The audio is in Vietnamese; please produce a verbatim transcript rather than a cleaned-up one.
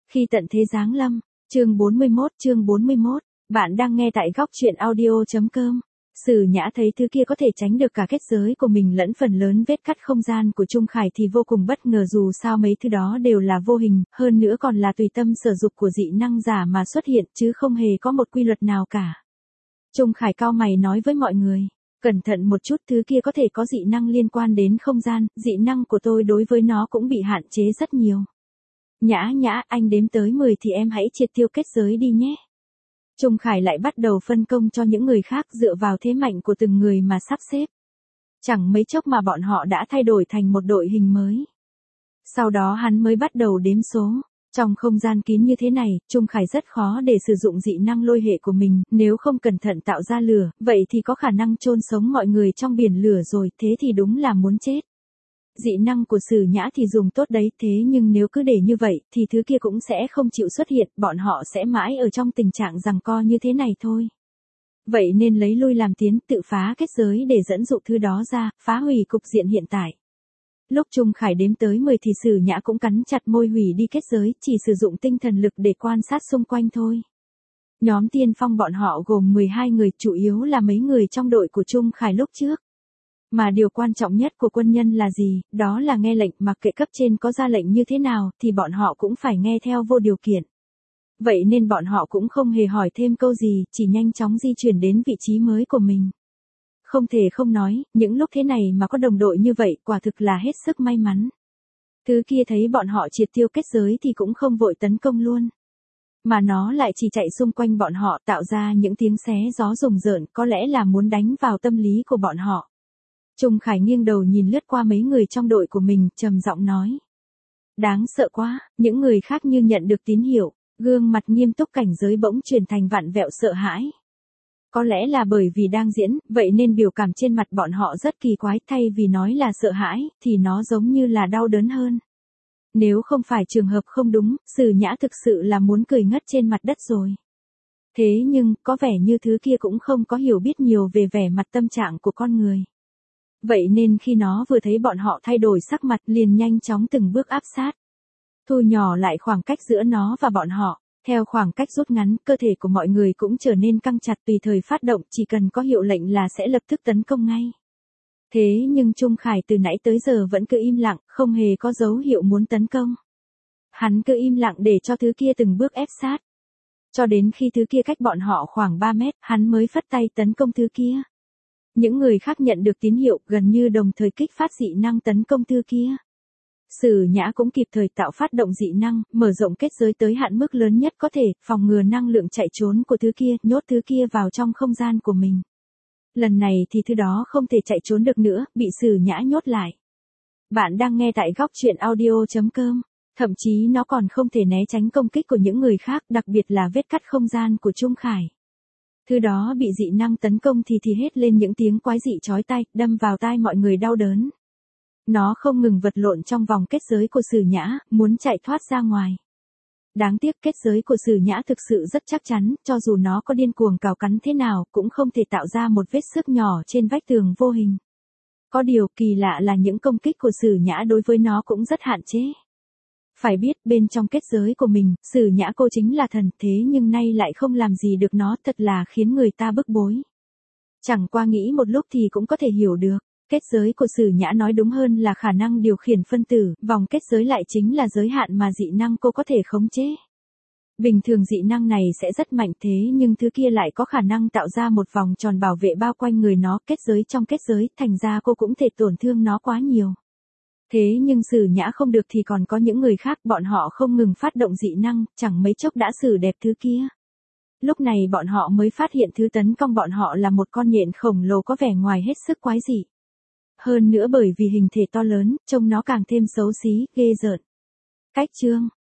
Khi tận thế giáng lâm, chương bốn mươi mốt, chương bốn mươi mốt, bạn đang nghe tại góc truyện audio.com. Sử Nhã thấy thứ kia có thể tránh được cả kết giới của mình lẫn phần lớn vết cắt không gian của Trung Khải thì vô cùng bất ngờ, dù sao mấy thứ đó đều là vô hình, hơn nữa còn là tùy tâm sở dục của dị năng giả mà xuất hiện chứ không hề có một quy luật nào cả. Trung Khải cau mày nói với mọi người, cẩn thận một chút, thứ kia có thể có dị năng liên quan đến không gian, dị năng của tôi đối với nó cũng bị hạn chế rất nhiều. Nhã Nhã, anh đếm tới mười thì em hãy triệt tiêu kết giới đi nhé. Trung Khải lại bắt đầu phân công cho những người khác dựa vào thế mạnh của từng người mà sắp xếp. Chẳng mấy chốc mà bọn họ đã thay đổi thành một đội hình mới. Sau đó hắn mới bắt đầu đếm số. Trong không gian kín như thế này, Trung Khải rất khó để sử dụng dị năng lôi hệ của mình, nếu không cẩn thận tạo ra lửa, vậy thì có khả năng chôn sống mọi người trong biển lửa rồi, thế thì đúng là muốn chết. Dị năng của Sử Nhã thì dùng tốt đấy, thế nhưng nếu cứ để như vậy, thì thứ kia cũng sẽ không chịu xuất hiện, bọn họ sẽ mãi ở trong tình trạng giằng co như thế này thôi. Vậy nên lấy lui làm tiến, tự phá kết giới để dẫn dụ thứ đó ra, phá hủy cục diện hiện tại. Lúc Trung Khải đếm tới mười thì Sử Nhã cũng cắn chặt môi hủy đi kết giới, chỉ sử dụng tinh thần lực để quan sát xung quanh thôi. Nhóm tiên phong bọn họ gồm mười hai người, chủ yếu là mấy người trong đội của Trung Khải lúc trước. Mà điều quan trọng nhất của quân nhân là gì, đó là nghe lệnh, mặc kệ cấp trên có ra lệnh như thế nào, thì bọn họ cũng phải nghe theo vô điều kiện. Vậy nên bọn họ cũng không hề hỏi thêm câu gì, chỉ nhanh chóng di chuyển đến vị trí mới của mình. Không thể không nói, những lúc thế này mà có đồng đội như vậy, quả thực là hết sức may mắn. Thứ kia thấy bọn họ triệt tiêu kết giới thì cũng không vội tấn công luôn. Mà nó lại chỉ chạy xung quanh bọn họ, tạo ra những tiếng xé gió rùng rợn, có lẽ là muốn đánh vào tâm lý của bọn họ. Trung Khải nghiêng đầu nhìn lướt qua mấy người trong đội của mình, trầm giọng nói. Đáng sợ quá, những người khác như nhận được tín hiệu, gương mặt nghiêm túc cảnh giới bỗng chuyển thành vặn vẹo sợ hãi. Có lẽ là bởi vì đang diễn, vậy nên biểu cảm trên mặt bọn họ rất kỳ quái, thay vì nói là sợ hãi, thì nó giống như là đau đớn hơn. Nếu không phải trường hợp không đúng, Sử Nhã thực sự là muốn cười ngất trên mặt đất rồi. Thế nhưng, có vẻ như thứ kia cũng không có hiểu biết nhiều về vẻ mặt tâm trạng của con người. Vậy nên khi nó vừa thấy bọn họ thay đổi sắc mặt liền nhanh chóng từng bước áp sát. Thu nhỏ lại khoảng cách giữa nó và bọn họ, theo khoảng cách rút ngắn, cơ thể của mọi người cũng trở nên căng chặt, tùy thời phát động, chỉ cần có hiệu lệnh là sẽ lập tức tấn công ngay. Thế nhưng Trung Khải từ nãy tới giờ vẫn cứ im lặng, không hề có dấu hiệu muốn tấn công. Hắn cứ im lặng để cho thứ kia từng bước ép sát. Cho đến khi thứ kia cách bọn họ khoảng ba mét, hắn mới phất tay tấn công thứ kia. Những người khác nhận được tín hiệu, gần như đồng thời kích phát dị năng tấn công thứ kia. Sử Nhã cũng kịp thời tạo phát động dị năng, mở rộng kết giới tới hạn mức lớn nhất có thể, phòng ngừa năng lượng chạy trốn của thứ kia, nhốt thứ kia vào trong không gian của mình. Lần này thì thứ đó không thể chạy trốn được nữa, bị Sử Nhã nhốt lại. Bạn đang nghe tại góc truyện audio.com. Thậm chí nó còn không thể né tránh công kích của những người khác, đặc biệt là vết cắt không gian của Trung Khải. Thứ đó bị dị năng tấn công thì thì hết lên những tiếng quái dị chói tai, đâm vào tai mọi người đau đớn. Nó không ngừng vật lộn trong vòng kết giới của Sử Nhã, muốn chạy thoát ra ngoài. Đáng tiếc kết giới của Sử Nhã thực sự rất chắc chắn, cho dù nó có điên cuồng cào cắn thế nào, cũng không thể tạo ra một vết xước nhỏ trên vách tường vô hình. Có điều kỳ lạ là những công kích của Sử Nhã đối với nó cũng rất hạn chế. Phải biết bên trong kết giới của mình, Sử Nhã cô chính là thần, thế nhưng nay lại không làm gì được nó, thật là khiến người ta bức bối. Chẳng qua nghĩ một lúc thì cũng có thể hiểu được, kết giới của Sử Nhã nói đúng hơn là khả năng điều khiển phân tử, vòng kết giới lại chính là giới hạn mà dị năng cô có thể khống chế. Bình thường dị năng này sẽ rất mạnh, thế nhưng thứ kia lại có khả năng tạo ra một vòng tròn bảo vệ bao quanh người nó, kết giới trong kết giới, thành ra cô cũng thể tổn thương nó quá nhiều. Thế nhưng Sử Nhã không được thì còn có những người khác, bọn họ không ngừng phát động dị năng, chẳng mấy chốc đã xử đẹp thứ kia. Lúc này bọn họ mới phát hiện thứ tấn công bọn họ là một con nhện khổng lồ có vẻ ngoài hết sức quái dị. Hơn nữa bởi vì hình thể to lớn, trông nó càng thêm xấu xí, ghê rợn. Cách chương